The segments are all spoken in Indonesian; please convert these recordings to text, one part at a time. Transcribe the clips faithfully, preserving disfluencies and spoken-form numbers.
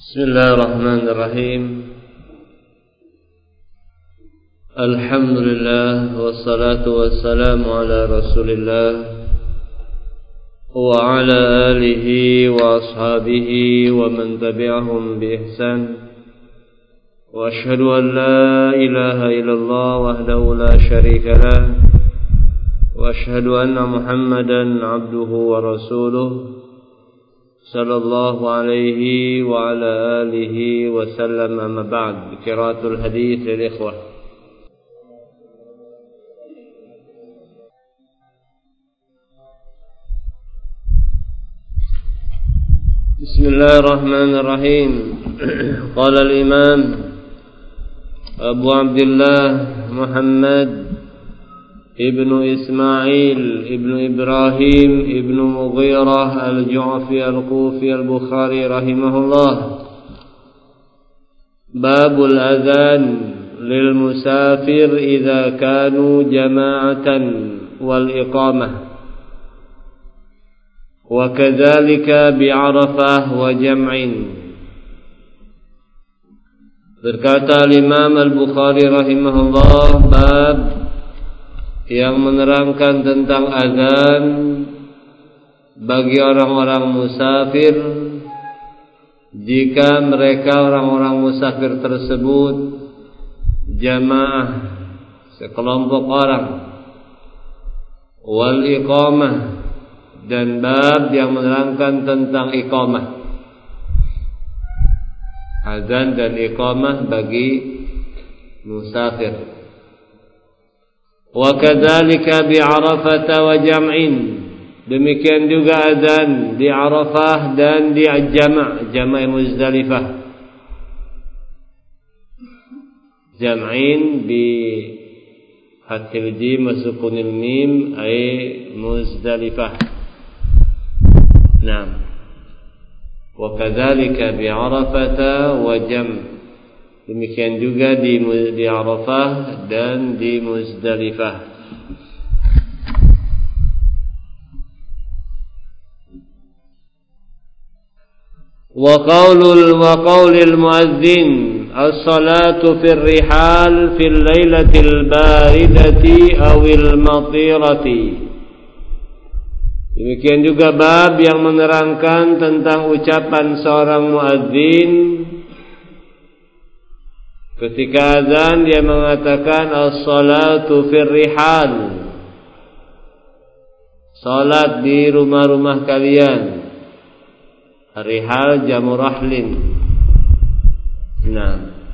Bismillahirrahmanirrahim. Alhamdulillah wassalatu wassalamu ala Rasulillah wa ala alihi wa ashabihi wa man tabi'ahum bi ihsan. Wa ashhadu an la ilaha illallah wahdahu la syarika lah wa ashhadu anna Muhammadan abduhu wa rasuluh sallallahu alaihi wa ala alihi wa sallam. Amma ba'd. Qiraatul hadits lil ikhwah. Bismillahirrahmanirrahim. Qala al-imam Abu Abdullah Muhammad ibnu Ismail ibnu Ibrahim ibnu Mughirah al-Ju'fi al-Kufi al-Bukhari rahimahullah. Babul adhan lil musafir idza kanu jama'atan wal iqamah wa kadzalika bi Arafah wa jam'in. Berkata Imam Al-Bukhari rahimahullah, bab yang menerangkan tentang azan bagi orang-orang musafir jika mereka orang-orang musafir tersebut jamaah, sekelompok orang, wal iqamah, dan bab yang menerangkan tentang iqamah, azan dan iqamah bagi musafir. Wa kadzalika bi Arafah wa jam'in, demikian juga azan di Arafah dan di jama', jama' Muzdalifah. Jam'in bi fathil jim wa sukunil mim ay Muzdalifah. Naam. Wa kadzalika bi Arafah wa jam', demikian juga di, di Arafah dan di Muzdalifah. Wa qaulul wa qaulil muadzin as-salatu fil rihal fil lailatil baridati awil matirati. Demikian juga bab yang menerangkan tentang ucapan seorang muadzin ketika azan, dia mengatakan as-salatu fir rihal, salat di rumah-rumah kalian. Rihal jamu rahlin. Nah,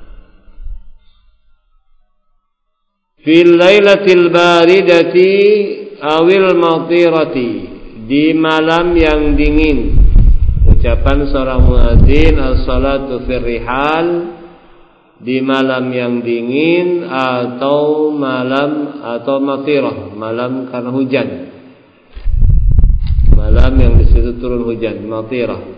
fil lailatil baridati awil matirati, di malam yang dingin. Ucapan seorang muadzin as-salatu fir rihal, di malam yang dingin atau malam atau matirah, malam karena hujan, malam yang di situ turun hujan, matirah.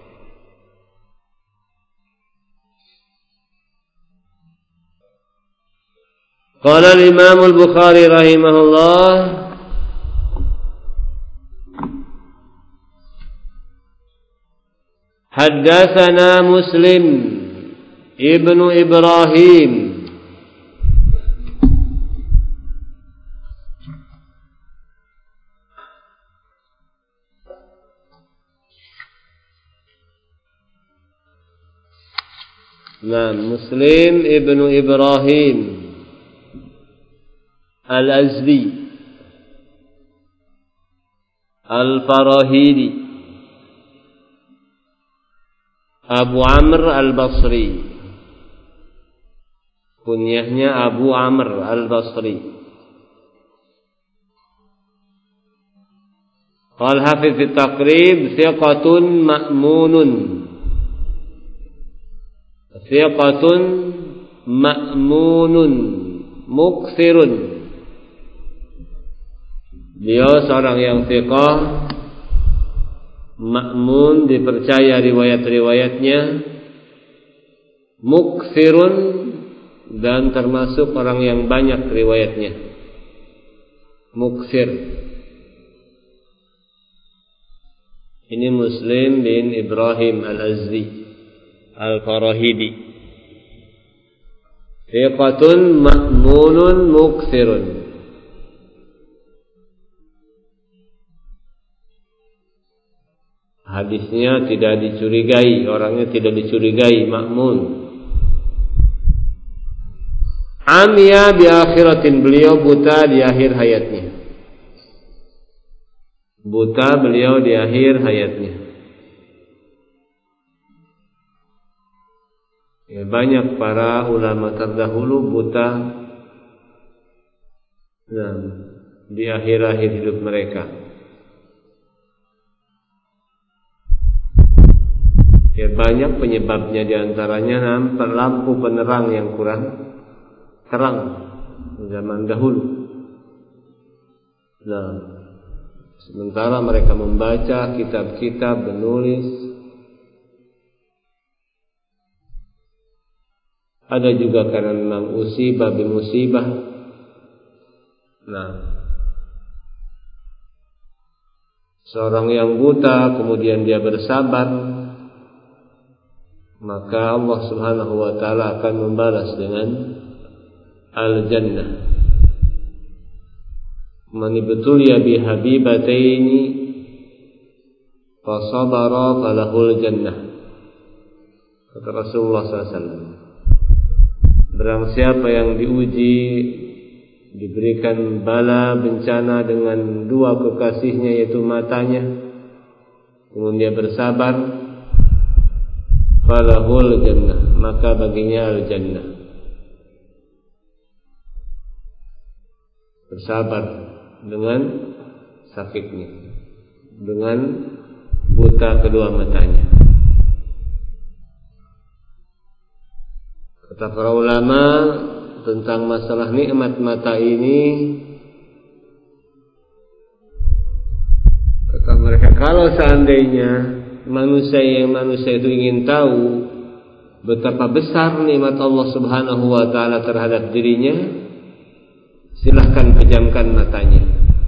Qala al-Imam Al-Bukhari rahimahullah, haddatsana Muslim ibnu Ibrahim Nah, Muslim ibnu Ibrahim Al-Azdi Al-Farahidi Abu Amr Al-Basri, kunyahnya Abu Amr Al-Basri. Qal Hafiz fi Taqrib, thiqatun ma'munun, thiqatun ma'munun mukthirun. Beliau seorang yang thiqah, ma'mun, dipercaya riwayat-riwayatnya, mukthirun, dan termasuk orang yang banyak riwayatnya. Mukthir. Ini Muslim bin Ibrahim Al-Azdi Al-Farahidi. Thiqatun ma'munun mukthirun. Hadisnya tidak dicurigai, orangnya tidak dicurigai, ma'mun. Amya bi akhiratin, beliau buta di akhir hayatnya. Buta beliau di akhir hayatnya. Ya, banyak para ulama terdahulu buta nah, di akhir-akhir hidup mereka. Ya, banyak penyebabnya, diantaranya nampak lampu penerang yang kurang terang zaman dahulu. Nah, sementara mereka membaca kitab-kitab, menulis. Ada juga karena memang musibah bimusibah. Nah, seorang yang buta kemudian dia bersabar, maka Allah Subhanahu wa taala akan membalas dengan al-jannah. Man ibtuliya bi habibataini fa sabara falahul jannah. Kata Rasulullah sallallahu alaihi wasallam, barang siapa yang diuji, diberikan bala bencana dengan dua kekasihnya, yaitu matanya, kemudian dia bersabar, falahul jannah, maka baginya al-jannah. Bersabar dengan sakitnya, dengan buta kedua matanya. Kata para ulama tentang masalah nikmat mata ini, kata mereka, kalau seandainya manusia yang manusia itu ingin tahu betapa besar nikmat Allah Subhanahu wa taala terhadap dirinya, silahkan pejamkan matanya.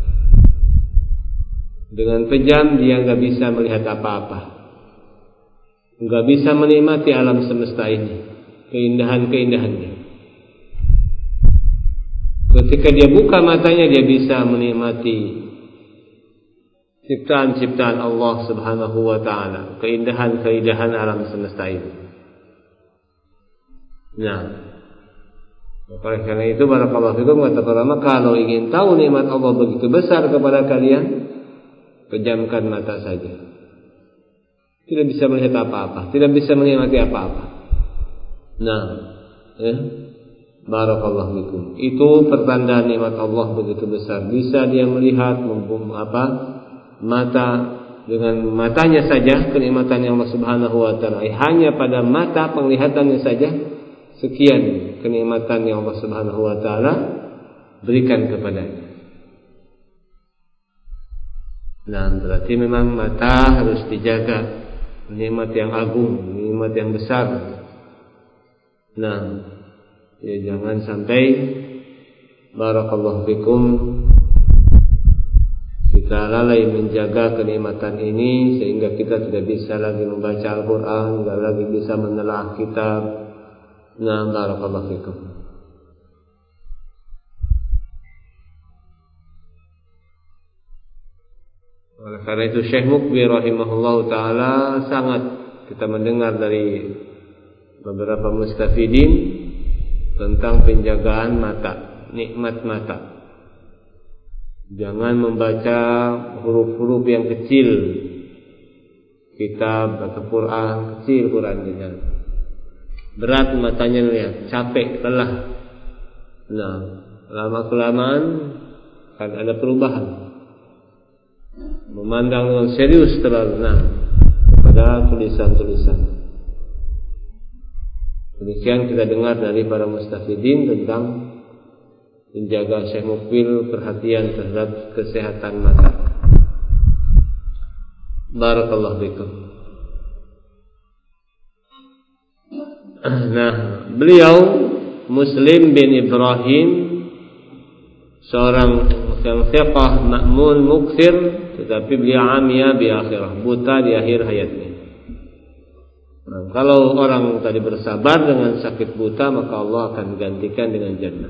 Dengan pejam dia enggak bisa melihat apa-apa, enggak bisa menikmati alam semesta ini, keindahan-keindahannya. Ketika dia buka matanya, dia bisa menikmati ciptaan-ciptaan Allah Subhanahu wa taala, keindahan-keindahan alam semesta ini. Nah, oleh karena itu barakallahu fikum, kata ulama, kalau ingin tahu nikmat Allah begitu besar kepada kalian, pejamkan mata saja. Tidak bisa melihat apa-apa, tidak bisa menikmati apa-apa. Nah, ya, barakallahu fikum. Itu pertanda nikmat Allah begitu besar. Bisa dia melihat membum apa? Mata dengan matanya saja kenikmatan yang Allah Subhanahu wa taala. Hanya pada mata penglihatannya saja sekian kenikmatan yang Allah Subhanahu wa taala berikan kepadanya. Nah, berarti memang mata harus dijaga, nikmat yang agung, nikmat yang besar. Nah, ya jangan sampai barakallahu fikum kita lalai menjaga kenikmatan ini sehingga kita tidak bisa lagi membaca Al-Quran, tidak lagi bisa menelaah kitab. Nah, barakallahu fikum. Oleh karena itu Syekh Mukbil rahimahullahu taala sangat kita mendengar dari beberapa mustafidin tentang penjagaan mata, nikmat mata. Jangan membaca huruf-huruf yang kecil, kitab atau Quran kecil, Qurannya. Berat matanya lihat, capek, lelah. Nah, lama kelamaan akan ada perubahan. Memandang dengan serius terlalu, nah, kepada tulisan-tulisan. Demikian kita dengar dari para mustafidin tentang menjaga Syekh Mukbil perhatian terhadap kesehatan mata. Barakallahu fikum. Nah, beliau Muslim bin Ibrahim, seorang yang thiqah ma'mun mukthir, tetapi beliau amya bi akhirah, buta di akhir hayatnya. Nah, kalau orang tadi bersabar dengan sakit buta, maka Allah akan gantikan dengan jannah.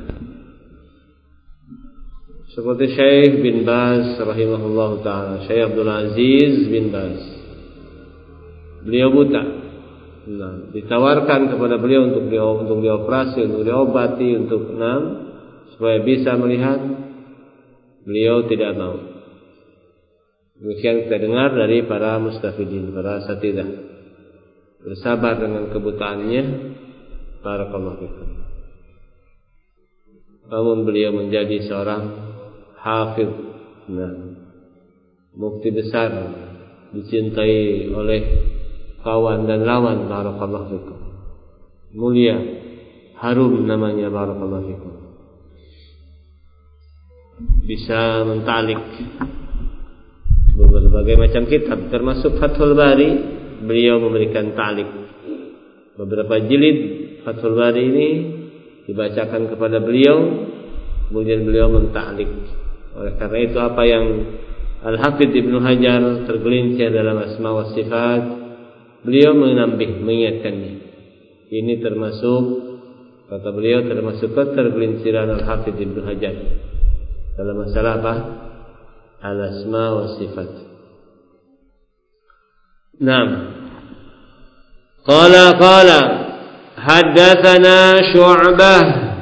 Seperti Syekh bin Baz rahimahullah ta'ala, Syekh Abdul Aziz bin Baz, beliau buta. Nah, ditawarkan kepada beliau untuk di untuk dioperasi, untuk diobati, untuk enam supaya bisa melihat. Beliau tidak mau. Demikian kita dengar dari para mustafidin, para asatidzah. Bersabar dengan kebutaannya, barakallahu fikum. Namun beliau menjadi seorang hafidh, nah, mufti besar, dicintai oleh kawan dan lawan, barakallahu fikum. Mulia, harum namanya, barakallahu fikum. Bisa mentalik berbagai macam kitab, termasuk Fathul Bari. Beliau memberikan ta'liq. Beberapa jilid Fathul Bari ini dibacakan kepada beliau, kemudian beliau menta'liq. Oleh karena itu apa yang Al-Hafidh Ibnu Hajar tergelincir dalam asma wa sifat, beliau menambah, mengingatkannya. Ini termasuk, kata beliau, termasuk ketergelinciran Al-Hafidh Ibnu Hajar dalam masalah apa? Al-asma wa sifat. Naam. Qala qala haddatsana Syu'bah.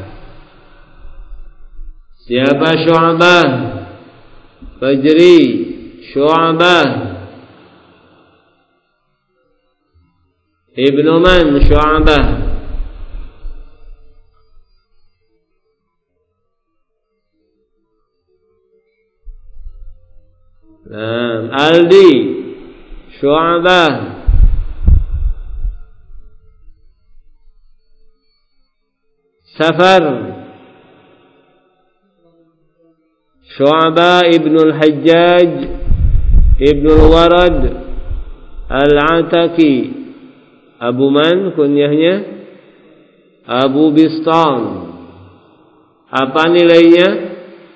Siapa Syu'bah? Fajri Syu'bah Ibnu man Syu'bah? Naam, Aldi Syu'bah Safar Syu'bah Ibnu al-Hajjaj Ibnu al-Warad Al-Ataki. Abu man kunyahnya? Abu Bistam. Apa nilainya?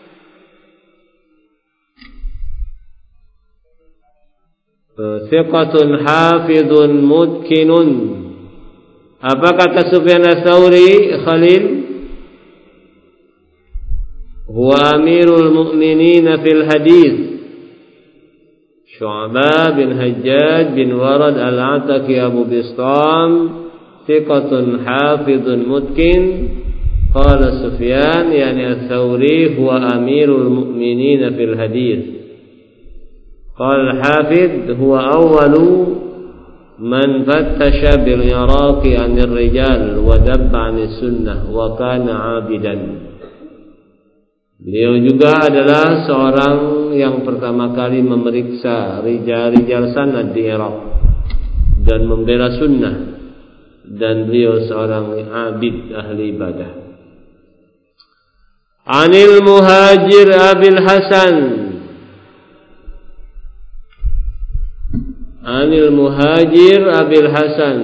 Thiqatun hafidun mutkinun. Apa kata Sufyan Ats-Tsauri, Khalil? Huwa amirul mu'minin fil hadis. Syu'bah bin Hajjaj bin Warad Al-Ataki Abu Bistam, thiqatun hafidun mutkin. Qala Sufyan yani Ats-Tsauri huwa amirul mu'minin fil hadis. Qala al-Hafidh huwa awwalu man fattasha bil iraqi 'anil rijal wa dabba 'anis sunnah wa kana 'abidan. Beliau juga adalah seorang yang pertama kali memeriksa rijal-rijal sanad di Irak dan membela sunnah, dan beliau seorang abid ahli ibadah. Anil Muhajir Abil Hasan, Anil Muhajir Abil Hasan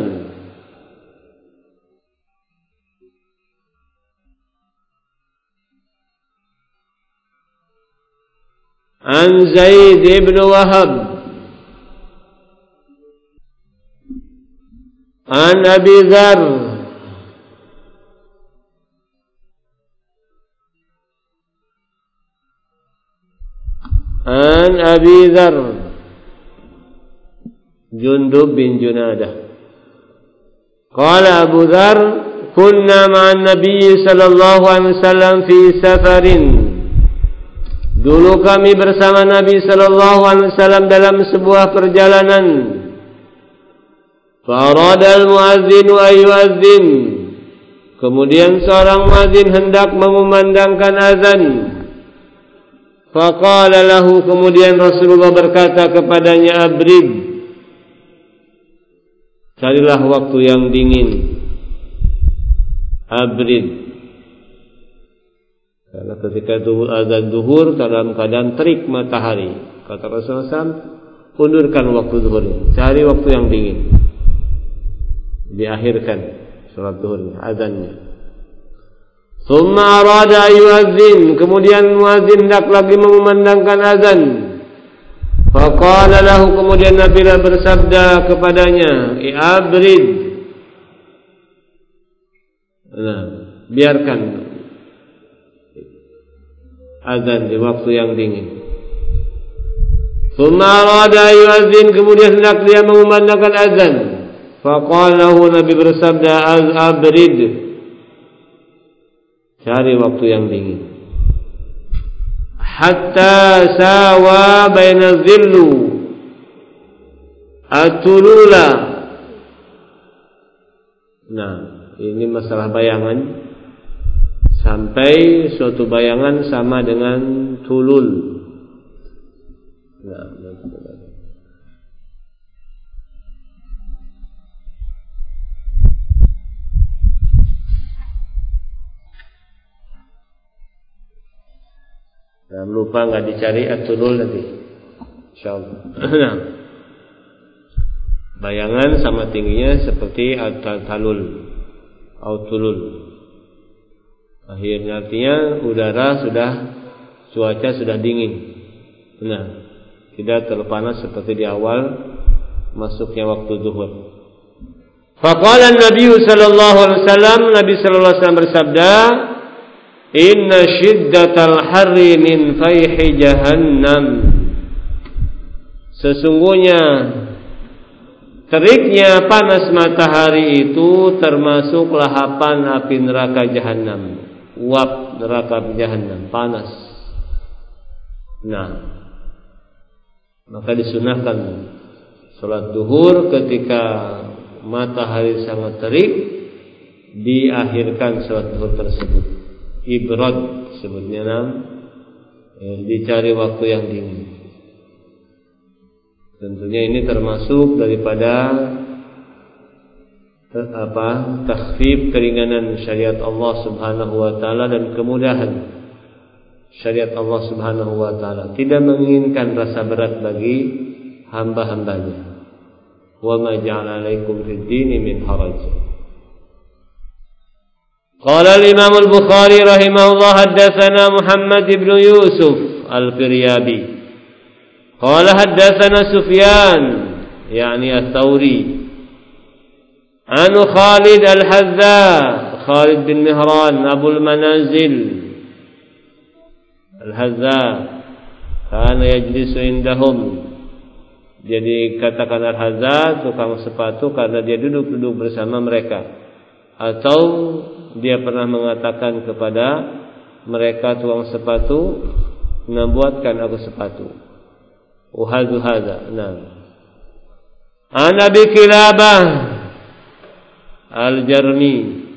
An Zaid ibn Wahab An Abi Dzar An Abi Dzar Jundub bin Junadah. Qala Abu Dzar kunna ma'an Nabi sallallahu alaihi wasallam fi safarin. Dulu kami bersama Nabi sallallahu alaihi wasallam dalam sebuah perjalanan. Fa arada al-muadzin wa yu'adzin. Kemudian seorang muadzin hendak mengumandangkan azan. Fa qala lahu, kemudian Rasulullah berkata kepadanya, abrid, carilah waktu yang dingin. Abrid. Karena ketika duhur, azan duhur dalam keadaan terik matahari, kata Rasulullah shallallahu alaihi wasallam, undurkan waktu duhurnya, cari waktu yang dingin, diakhirkan salat duhurnya, azannya. Tsumma arada yu'adzin, kemudian muadzin hendak lagi mengumandangkan azan. Faqala lahu, kemudian Nabi bersabda kepadanya, "I'abrid." Nah, biarkan azan di waktu yang dingin. Tsumma arada yu'adzin, kemudian hendak dia mengumandangkan azan. Faqala lahu, Nabi bersabda, "Abrid." Cari waktu yang dingin. Hatta sawa baina dhillu atulula. Nah, ini masalah bayangan. Sampai suatu bayangan sama dengan tulul. Nah, Nah, lupa nggak dicari at-tulul nanti, insyaallah. Nah, bayangan sama tingginya seperti at-talul atau tulul. Akhirnya artinya udara sudah, cuaca sudah dingin. Nah, tidak terlalu panas seperti di awal masuknya waktu zuhur. Faqala Nabi sallallahu alaihi wasallam, Nabi sallallahu alaihi wasallam bersabda, "Inna shiddatal harri min fayhi jahannam." Sesungguhnya teriknya panas matahari itu termasuk lahapan api neraka jahanam. Uap neraka jahanam panas. Nah, maka disunahkan salat zuhur ketika matahari sangat terik, diakhirkan salat zuhur tersebut. Ibrad sebutnya, nam, ya, dicari waktu yang dingin. Tentunya ini termasuk daripada apa takhfif, keringanan syariat Allah Subhanahu wa taala dan kemudahan syariat Allah Subhanahu wa taala, tidak menginginkan rasa berat bagi hamba-hambanya. Wa ma ja'ala 'alaikum fid dini min haraj. Qala al-Imam al-Bukhari rahimahullah, haddatsana Muhammad ibn Yusuf al-Firyabi. Qala haddatsana Sufyan, yani ats-Tsauri. Anu Khalid al-Hazza, Khalid bin Mihran Abul Manazil al-Hazza, kana yajlisu indahum. Jadi katakan al-Hazza, tukang sepatu, karena dia duduk-duduk bersama mereka. Atau dia pernah mengatakan kepada mereka, tukang sepatu, "Membuatkan aku sepatu." Uhadzu hadza. Nah. An Abi Kilabah Al-Jarmi.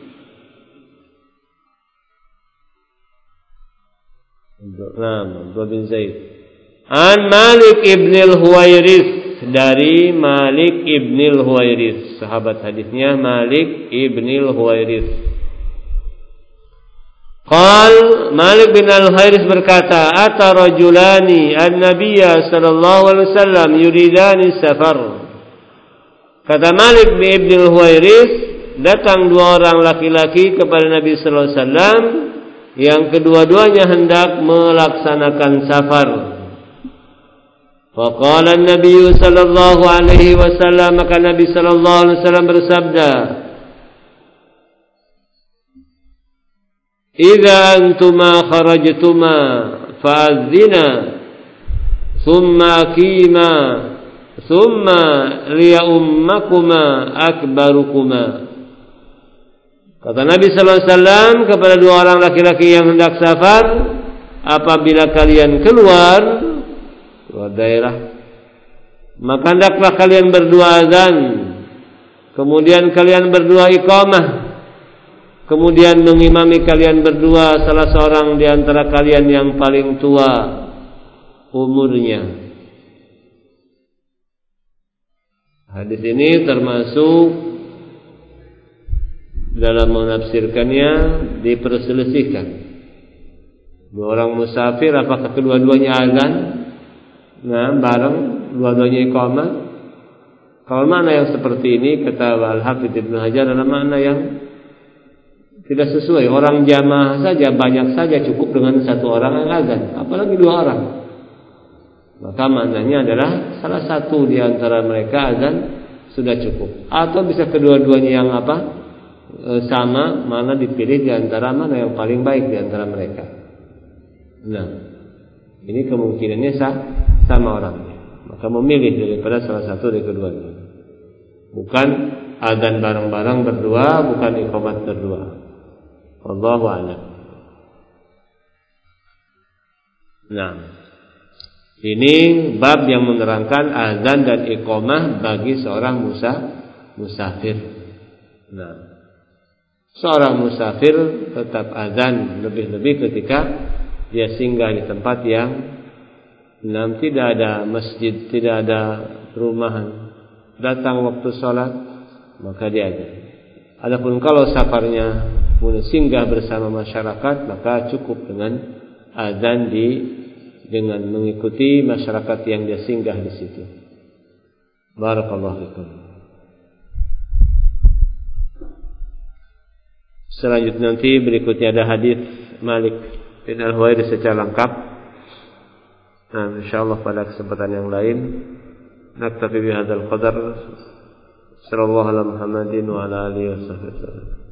Nah, Abdullah bin Zaid. An Malik ibn al-Huwairits, dari Malik ibn al-Huwairits, sahabat hadisnya Malik ibn al-Huwairits. Qal, Malik bin al-Huwairits berkata, "Ata rajulani an-nabiyya sallallahu alaihi wasallam yuridani safar." Kata Malik bin Ibn al-Huwairits, datang dua orang laki-laki kepada Nabi sallallahu alaihi wasallam yang kedua-duanya hendak melaksanakan safar. Faqala an-nabiy sallallahu alaihi wasallam, maka Nabi sallallahu alaihi wasallam bersabda, "Idza antuma kharajtuma fa'adzina thumma qima thumma liya'ummakuma akbarukuma." Kata Nabi sallallahu alaihi wasallam kepada dua orang laki-laki yang hendak safar, apabila kalian keluar keluar daerah, maka hendaklah kalian berdua azan, kemudian kalian berdua iqamah, kemudian mengimami kalian berdua salah seorang di antara kalian yang paling tua umurnya. Hadis ini termasuk dalam menafsirkannya diperselisihkan. Dua orang musafir, apakah kedua-duanya azan? Nah, bareng dua-duanya iqamah. Kalau makna yang seperti ini, kata Al-Hafidz Ibnu Hajar, adalah makna yang tidak sesuai. Orang jamaah saja banyak saja cukup dengan satu orang yang azan, apalagi dua orang. maka maknanya adalah salah satu di antara mereka azan sudah cukup. Atau bisa kedua-duanya yang apa? E, sama, mana dipilih di antara mana yang paling baik di antara mereka. Nah, ini kemungkinannya sah, sama orangnya. Maka memilih daripada salah satu dari keduanya. Bukan azan bareng-bareng berdua, bukan iqamat berdua. Wallahu a'lam. Nah, ini bab yang menerangkan azan dan iqamah bagi seorang musa, musafir. Nah, seorang musafir tetap azan lebih-lebih ketika dia singgah di tempat yang enam, tidak ada masjid, tidak ada perumahan. Datang waktu sholat, maka dia azan. Adapun kalau safarnya pun singgah bersama masyarakat, maka cukup dengan azan di dengan mengikuti masyarakat yang dia singgah di situ. Barakallahu fikum. Selanjutnya nanti berikutnya ada hadis Malik bin Al-Huwairits secara lengkap. Nah, insyaallah pada kesempatan yang lain naktafi bihadzal qadar. Sallallahu alaihi wa sallam wa ala alihi wasallam.